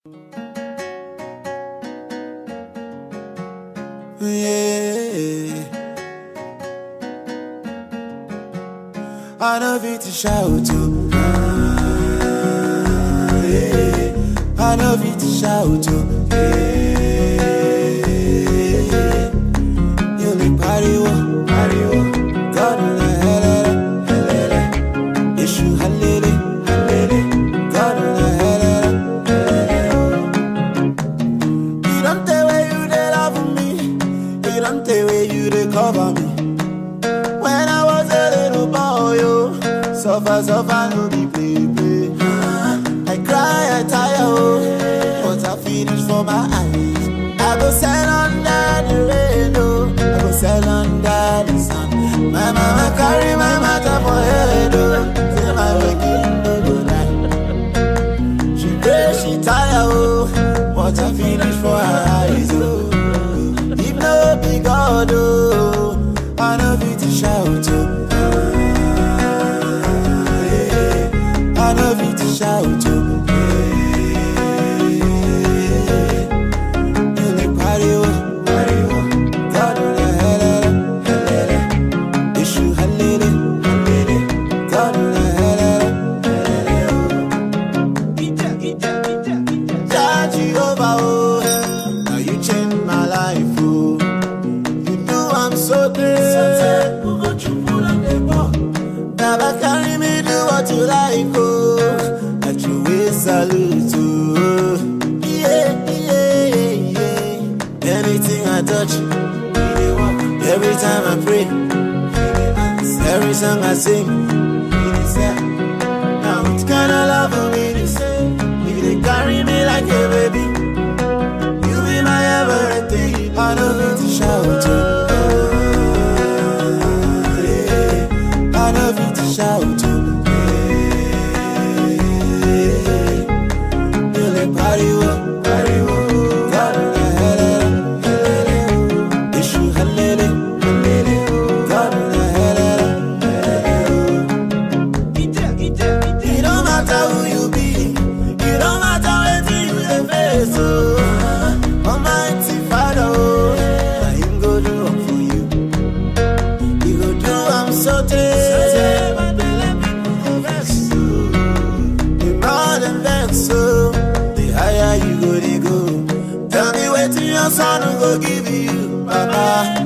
Yeah. I know fit to shout to. Yeah. I know fit to shout to. Yeah. You like party wo, God na helele. Issue halele, God na helele. You don't tell where you dey love me. You don't tell where you dey cover me. When I was a little boy, yo, suffer, no be play. I cry, I tire, oh, but I finish for my eyes. I go sell under the rain, oh, I go sell under the sun. My mama carry my matter for head, oh, say my waking no go night. She pray, she tire, oh, but I finish for her eyes, oh. If no be God, oh, I know fit to shout, oh. I know fit to shout, oh. You like party, oh. God, na helele. Issue halele. God, na helele. Jehovah, oh, now you change my life, oh. You know I'm so great. Never carry me, do what you like, oh. At your way, salute, oh. Yeah. Anything I touch, every time I pray, every song I sing, now what kind of love for me to say? You they carry me like a baby. You be my everything. I don't need to shout, oh. I love you to shout to. You like party wo. God na helele. Issue halele. God na helele. It don't matter who you be. It don't matter what you dey face, oh. Almighty Father, oh, na Him go do am for you. He go do am so tey. So the higher you go, they go. Tell me what your son will go give you, Baba.